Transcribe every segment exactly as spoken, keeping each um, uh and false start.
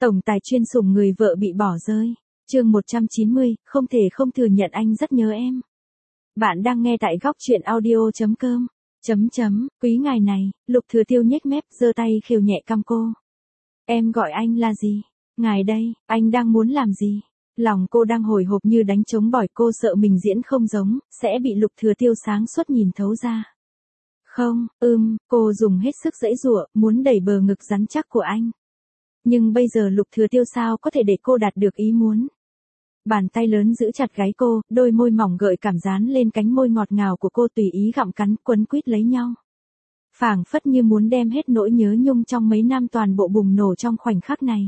Tổng tài chuyên sủng người vợ bị bỏ rơi. Chương một trăm chín mươi, không thể không thừa nhận anh rất nhớ em. Bạn đang nghe tại góc truyện audio chấm com. Chấm chấm, quý ngài này, Lục Thừa Tiêu nhếch mép, giơ tay khều nhẹ cằm cô. Em gọi anh là gì? Ngài đây, anh đang muốn làm gì? Lòng cô đang hồi hộp như đánh trống bỏi, cô sợ mình diễn không giống, sẽ bị Lục Thừa Tiêu sáng suốt nhìn thấu ra. Không, ưm, cô dùng hết sức giãy giụa, muốn đẩy bờ ngực rắn chắc của anh. Nhưng bây giờ Lục Thừa Tiêu sao có thể để cô đạt được ý muốn. Bàn tay lớn giữ chặt gáy cô, đôi môi mỏng gợi cảm dán lên cánh môi ngọt ngào của cô, tùy ý gặm cắn, quấn quýt lấy nhau. Phảng phất như muốn đem hết nỗi nhớ nhung trong mấy năm toàn bộ bùng nổ trong khoảnh khắc này.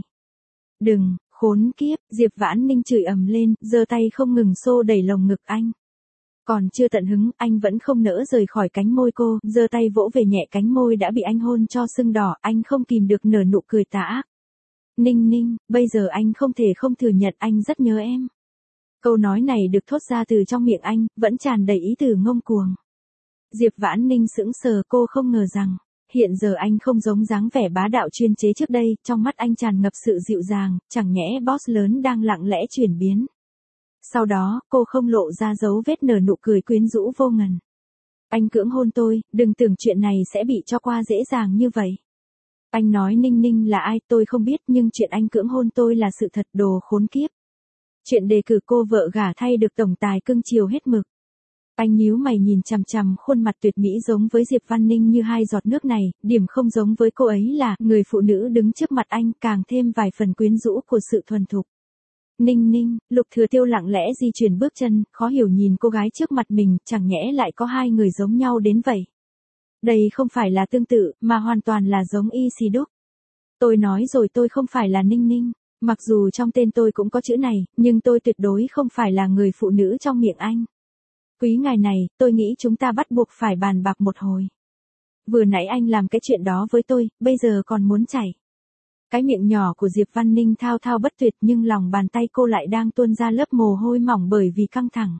Đừng, khốn kiếp, Diệp Vãn Ninh chửi ầm lên, giơ tay không ngừng xô đẩy lồng ngực anh. Còn chưa tận hứng, anh vẫn không nỡ rời khỏi cánh môi cô, giơ tay vỗ về nhẹ cánh môi đã bị anh hôn cho sưng đỏ, anh không kìm được nở nụ cười tà ác. Ninh Ninh, bây giờ anh không thể không thừa nhận anh rất nhớ em. Câu nói này được thốt ra từ trong miệng anh, vẫn tràn đầy ý từ ngông cuồng. Diệp Vãn Ninh sững sờ, cô không ngờ rằng, hiện giờ anh không giống dáng vẻ bá đạo chuyên chế trước đây, trong mắt anh tràn ngập sự dịu dàng, chẳng nhẽ boss lớn đang lặng lẽ chuyển biến. Sau đó, cô không lộ ra dấu vết nở nụ cười quyến rũ vô ngần. Anh cưỡng hôn tôi, đừng tưởng chuyện này sẽ bị cho qua dễ dàng như vậy. Anh nói Ninh Ninh là ai tôi không biết, nhưng chuyện anh cưỡng hôn tôi là sự thật, đồ khốn kiếp. Chuyện đề cử cô vợ gả thay được tổng tài cưng chiều hết mực. Anh nhíu mày nhìn chằm chằm khuôn mặt tuyệt mỹ giống với Diệp Văn Ninh như hai giọt nước này, điểm không giống với cô ấy là người phụ nữ đứng trước mặt anh càng thêm vài phần quyến rũ của sự thuần thục. Ninh Ninh, Lục Thừa Tiêu lặng lẽ di chuyển bước chân, khó hiểu nhìn cô gái trước mặt mình, chẳng nhẽ lại có hai người giống nhau đến vậy. Đây không phải là tương tự, mà hoàn toàn là giống y xì đúc. Tôi nói rồi, tôi không phải là Ninh Ninh, mặc dù trong tên tôi cũng có chữ này, nhưng tôi tuyệt đối không phải là người phụ nữ trong miệng anh. Quý ngài này, tôi nghĩ chúng ta bắt buộc phải bàn bạc một hồi. Vừa nãy anh làm cái chuyện đó với tôi, bây giờ còn muốn chảy. Cái miệng nhỏ của Diệp Văn Ninh thao thao bất tuyệt, nhưng lòng bàn tay cô lại đang tuôn ra lớp mồ hôi mỏng bởi vì căng thẳng.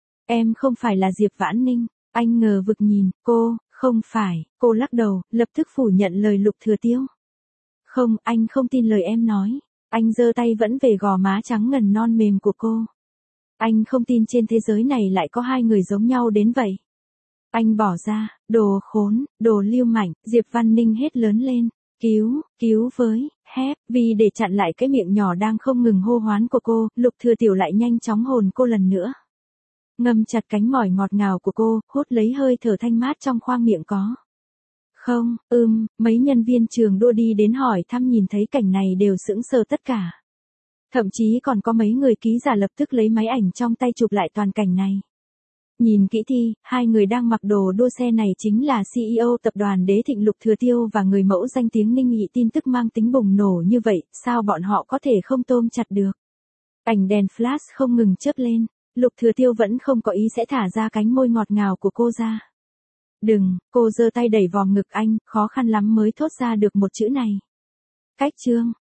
Em không phải là Diệp Vãn Ninh, anh ngờ vực nhìn cô. Không phải, cô lắc đầu, lập tức phủ nhận lời Lục Thừa Tiêu. Không, anh không tin lời em nói. Anh giơ tay vẫn về gò má trắng ngần non mềm của cô. Anh không tin trên thế giới này lại có hai người giống nhau đến vậy. Anh bỏ ra, đồ khốn, đồ lưu mảnh, Diệp Văn Ninh hét lớn lên. Cứu, cứu với, hét, vì để chặn lại cái miệng nhỏ đang không ngừng hô hoán của cô, Lục Thừa Tiểu lại nhanh chóng hồn cô lần nữa. Ngâm chặt cánh mỏi ngọt ngào của cô, hút lấy hơi thở thanh mát trong khoang miệng có. Không, ưm, mấy nhân viên trường đua đi đến hỏi thăm nhìn thấy cảnh này đều sững sờ tất cả. Thậm chí còn có mấy người ký giả lập tức lấy máy ảnh trong tay chụp lại toàn cảnh này. Nhìn kỹ thi, hai người đang mặc đồ đua xe này chính là xê e ô tập đoàn Đế Thịnh Lục Thừa Tiêu và người mẫu danh tiếng Ninh Nghị. Tin tức mang tính bùng nổ như vậy, sao bọn họ có thể không tôm chặt được. Ảnh đèn flash không ngừng chớp lên. Lục Thừa Tiêu vẫn không có ý sẽ thả ra cánh môi ngọt ngào của cô ra. Đừng, cô giơ tay đẩy vòng ngực anh, khó khăn lắm mới thốt ra được một chữ này. Cách chương,